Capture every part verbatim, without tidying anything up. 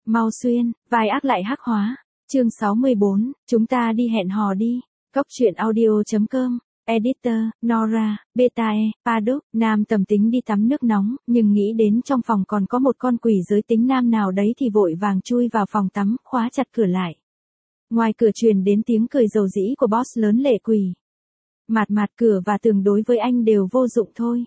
Mau xuyên, vai ác lại hắc hóa. Chương sáu mươi bốn, chúng ta đi hẹn hò đi. Cốc truyện audio chấm com. Editor, Nora, Beta E, Paddock. Nam Tầm tính đi tắm nước nóng, nhưng nghĩ đến trong phòng còn có một con quỷ giới tính nam nào đấy thì vội vàng chui vào phòng tắm, khóa chặt cửa lại. Ngoài cửa truyền đến tiếng cười dầu dĩ của boss lớn lệ quỷ. Mạt mạt cửa và tường đối với anh đều vô dụng thôi.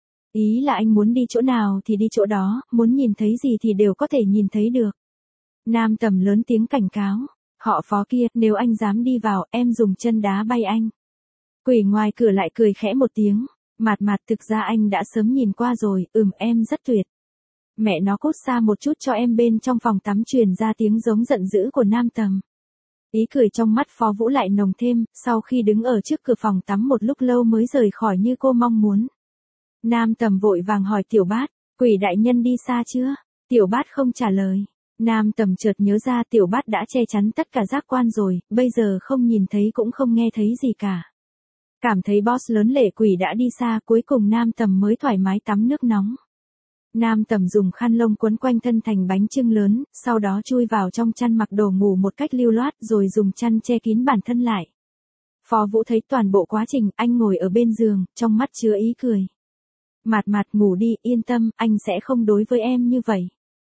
Ý là anh muốn đi chỗ nào thì đi chỗ đó, muốn nhìn thấy gì thì đều có thể nhìn thấy được. Nam Tầm lớn tiếng cảnh cáo. Họ Phó kia, nếu anh dám đi vào, em dùng chân đá bay anh. Quỷ ngoài cửa lại cười khẽ một tiếng. Mạt mạt thực ra anh đã sớm nhìn qua rồi, ừm em rất tuyệt. Mẹ nó cút xa một chút cho em. Bên trong phòng tắm truyền ra tiếng giống giận dữ của Nam Tầm. Ý cười trong mắt Phó Vũ lại nồng thêm, sau khi đứng ở trước cửa phòng tắm một lúc lâu mới rời khỏi như cô mong muốn. Nam Tầm vội vàng hỏi Tiểu Bát, quỷ đại nhân đi xa chưa? Tiểu Bát không trả lời. Nam Tầm chợt nhớ ra Tiểu Bát đã che chắn tất cả giác quan rồi, bây giờ không nhìn thấy cũng không nghe thấy gì cả. Cảm thấy boss lớn lệ quỷ đã đi xa, cuối cùng Nam Tầm mới thoải mái tắm nước nóng. Nam Tầm dùng khăn lông quấn quanh thân thành bánh chưng lớn, sau đó chui vào trong chăn mặc đồ ngủ một cách lưu loát rồi dùng chăn che kín bản thân lại. Phó Vũ thấy toàn bộ quá trình, anh ngồi ở bên giường, trong mắt chứa ý cười. Mạt mạt ngủ đi, yên tâm, anh sẽ không đối với em như vậy.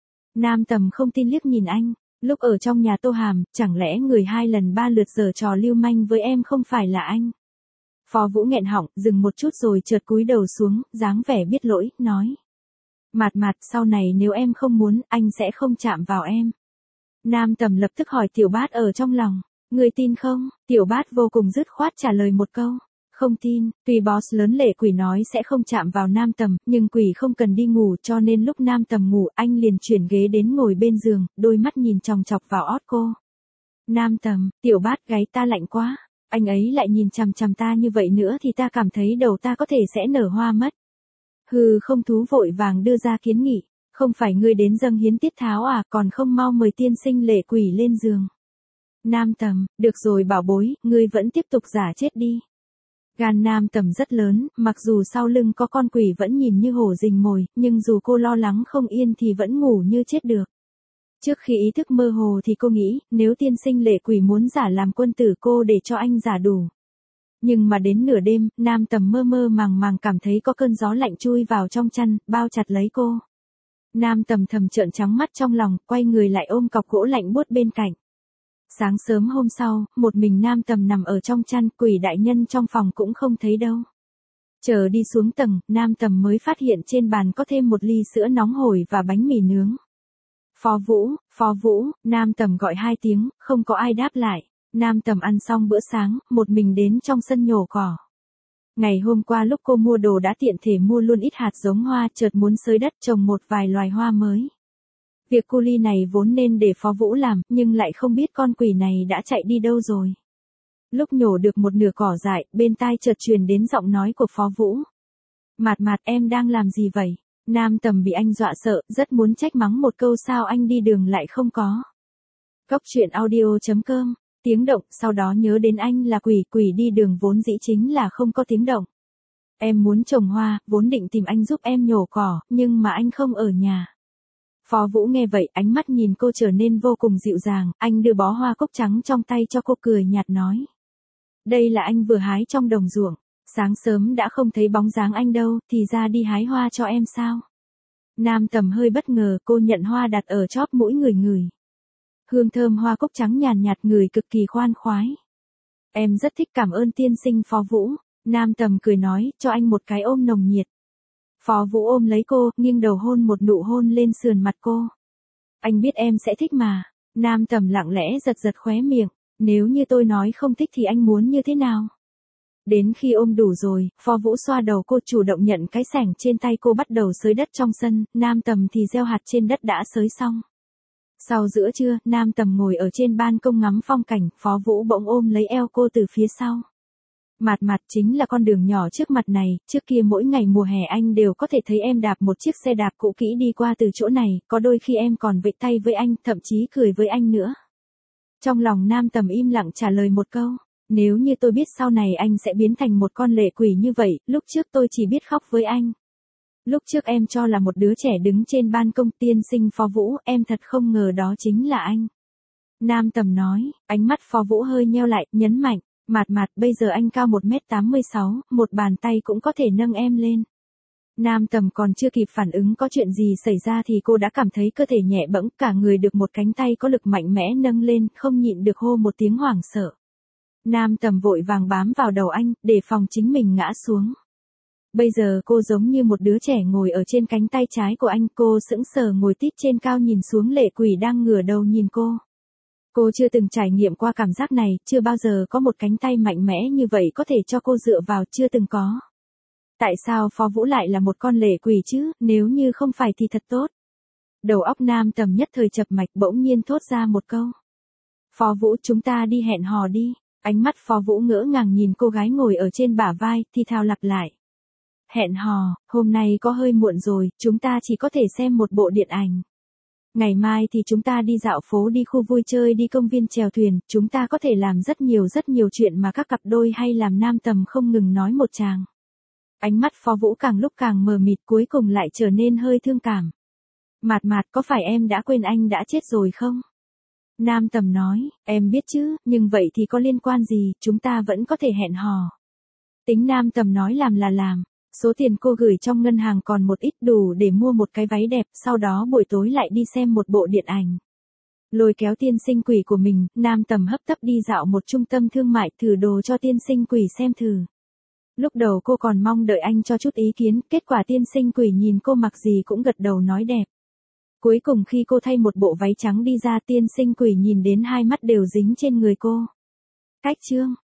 Nam Tầm không tin liếc nhìn anh, lúc ở trong nhà Tô Hàm, chẳng lẽ người hai lần ba lượt giở trò lưu manh với em không phải là anh? Phó Vũ nghẹn họng, dừng một chút rồi chợt cúi đầu xuống, dáng vẻ biết lỗi, nói. Mạt mạt, sau này nếu em không muốn, anh sẽ không chạm vào em. Nam Tầm lập tức hỏi Tiểu Bát ở trong lòng, người tin không? Tiểu Bát vô cùng dứt khoát trả lời một câu. Không tin, tuy boss lớn lệ quỷ nói sẽ không chạm vào Nam Tầm, nhưng quỷ không cần đi ngủ cho nên lúc Nam Tầm ngủ anh liền chuyển ghế đến ngồi bên giường, đôi mắt nhìn chòng chọc vào ót cô. Nam Tầm, Tiểu Bát gáy ta lạnh quá, anh ấy lại nhìn chằm chằm ta như vậy nữa thì ta cảm thấy đầu ta có thể sẽ nở hoa mất. Hừ không thú vội vàng đưa ra kiến nghị, không phải ngươi đến dâng hiến tiết tháo à, còn không mau mời tiên sinh lệ quỷ lên giường. Nam Tầm, được rồi bảo bối, ngươi vẫn tiếp tục giả chết đi. Gan Nam Tầm rất lớn, mặc dù sau lưng có con quỷ vẫn nhìn như hổ rình mồi, nhưng dù cô lo lắng không yên thì vẫn ngủ như chết được. Trước khi ý thức mơ hồ thì cô nghĩ, nếu tiên sinh lệ quỷ muốn giả làm quân tử cô để cho anh giả đủ. Nhưng mà đến nửa đêm, Nam Tầm mơ mơ màng màng cảm thấy có cơn gió lạnh chui vào trong chăn, bao chặt lấy cô. Nam Tầm thầm trợn trắng mắt trong lòng, quay người lại ôm cọc gỗ lạnh buốt bên cạnh. Sáng sớm hôm sau, một mình Nam Tầm nằm ở trong chăn, quỷ đại nhân trong phòng cũng không thấy đâu. Chờ đi xuống tầng, Nam Tầm mới phát hiện trên bàn có thêm một ly sữa nóng hổi và bánh mì nướng. Phó Vũ, Phó Vũ, Nam Tầm gọi hai tiếng, không có ai đáp lại. Nam Tầm ăn xong bữa sáng, một mình đến trong sân nhổ cỏ. Ngày hôm qua lúc cô mua đồ đã tiện thể mua luôn ít hạt giống hoa, chợt muốn xới đất trồng một vài loài hoa mới. Việc cu ly này vốn nên để Phó Vũ làm, nhưng lại không biết con quỷ này đã chạy đi đâu rồi. Lúc nhổ được một nửa cỏ dại, bên tai chợt truyền đến giọng nói của Phó Vũ. Mạt mạt em đang làm gì vậy? Nam Tầm bị anh dọa sợ, rất muốn trách mắng một câu sao anh đi đường lại không có. Cốc truyện audio chấm com. Tiếng động, sau đó nhớ đến anh là quỷ, quỷ đi đường vốn dĩ chính là không có tiếng động. Em muốn trồng hoa, vốn định tìm anh giúp em nhổ cỏ, nhưng mà anh không ở nhà. Phó Vũ nghe vậy, ánh mắt nhìn cô trở nên vô cùng dịu dàng, anh đưa bó hoa cúc trắng trong tay cho cô cười nhạt nói. Đây là anh vừa hái trong đồng ruộng, sáng sớm đã không thấy bóng dáng anh đâu, thì ra đi hái hoa cho em sao? Nam Tầm hơi bất ngờ, cô nhận hoa đặt ở chóp mũi người người. Hương thơm hoa cúc trắng nhàn nhạt ngửi cực kỳ khoan khoái. Em rất thích, cảm ơn tiên sinh Phó Vũ. Nam Tầm cười nói, cho anh một cái ôm nồng nhiệt. Phó Vũ ôm lấy cô, nghiêng đầu hôn một nụ hôn lên sườn mặt cô. Anh biết em sẽ thích mà. Nam Tầm lặng lẽ giật giật khóe miệng. Nếu như tôi nói không thích thì anh muốn như thế nào? Đến khi ôm đủ rồi, Phó Vũ xoa đầu cô, chủ động nhận cái xẻng trên tay cô, bắt đầu xới đất trong sân. Nam Tầm thì gieo hạt trên đất đã xới xong. Sau giữa trưa, Nam Tầm ngồi ở trên ban công ngắm phong cảnh, Phó Vũ bỗng ôm lấy eo cô từ phía sau. Mạt mạt, chính là con đường nhỏ trước mặt này, trước kia mỗi ngày mùa hè anh đều có thể thấy em đạp một chiếc xe đạp cũ kỹ đi qua từ chỗ này, có đôi khi em còn vẫy tay với anh, thậm chí cười với anh nữa. Trong lòng Nam Tầm im lặng trả lời một câu, nếu như tôi biết sau này anh sẽ biến thành một con lệ quỷ như vậy, lúc trước tôi chỉ biết khóc với anh. Lúc trước em cho là một đứa trẻ đứng trên ban công. Tiên sinh Phó Vũ, em thật không ngờ đó chính là anh. Nam Tầm nói, ánh mắt Phó Vũ hơi nheo lại, nhấn mạnh, Mạt Mạt, bây giờ anh cao một mét tám mươi sáu, một bàn tay cũng có thể nâng em lên. Nam Tầm còn chưa kịp phản ứng có chuyện gì xảy ra thì cô đã cảm thấy cơ thể nhẹ bẫng, cả người được một cánh tay có lực mạnh mẽ nâng lên, không nhịn được hô một tiếng hoảng sợ. Nam Tầm vội vàng bám vào đầu anh, để phòng chính mình ngã xuống. Bây giờ cô giống như một đứa trẻ ngồi ở trên cánh tay trái của anh, cô sững sờ ngồi tít trên cao nhìn xuống Lệ Quỷ đang ngửa đầu nhìn cô. Cô chưa từng trải nghiệm qua cảm giác này, chưa bao giờ có một cánh tay mạnh mẽ như vậy có thể cho cô dựa vào, chưa từng có. Tại sao Phó Vũ lại là một con lệ quỷ chứ, nếu như không phải thì thật tốt. Đầu óc Nam Tầm nhất thời chập mạch, bỗng nhiên thốt ra một câu. Phó Vũ, chúng ta đi hẹn hò đi. Ánh mắt Phó Vũ ngỡ ngàng nhìn cô gái ngồi ở trên bả vai, thì thào lặp lại. Hẹn hò, hôm nay có hơi muộn rồi, chúng ta chỉ có thể xem một bộ điện ảnh. Ngày mai thì chúng ta đi dạo phố, đi khu vui chơi, đi công viên chèo thuyền, chúng ta có thể làm rất nhiều rất nhiều chuyện mà các cặp đôi hay làm. Nam Tầm không ngừng nói một tràng. Ánh mắt Phó Vũ càng lúc càng mờ mịt, cuối cùng lại trở nên hơi thương cảm. Mạt Mạt, có phải em đã quên anh đã chết rồi không? Nam Tầm nói, em biết chứ, nhưng vậy thì có liên quan gì, chúng ta vẫn có thể hẹn hò. Tính Nam Tầm nói làm là làm. Số tiền cô gửi trong ngân hàng còn một ít, đủ để mua một cái váy đẹp, sau đó buổi tối lại đi xem một bộ điện ảnh. Lôi kéo tiên sinh quỷ của mình, Nam Tầm hấp tấp đi dạo một trung tâm thương mại, thử đồ cho tiên sinh quỷ xem thử. Lúc đầu cô còn mong đợi anh cho chút ý kiến, kết quả tiên sinh quỷ nhìn cô mặc gì cũng gật đầu nói đẹp. Cuối cùng khi cô thay một bộ váy trắng đi ra, tiên sinh quỷ nhìn đến hai mắt đều dính trên người cô. Cách chương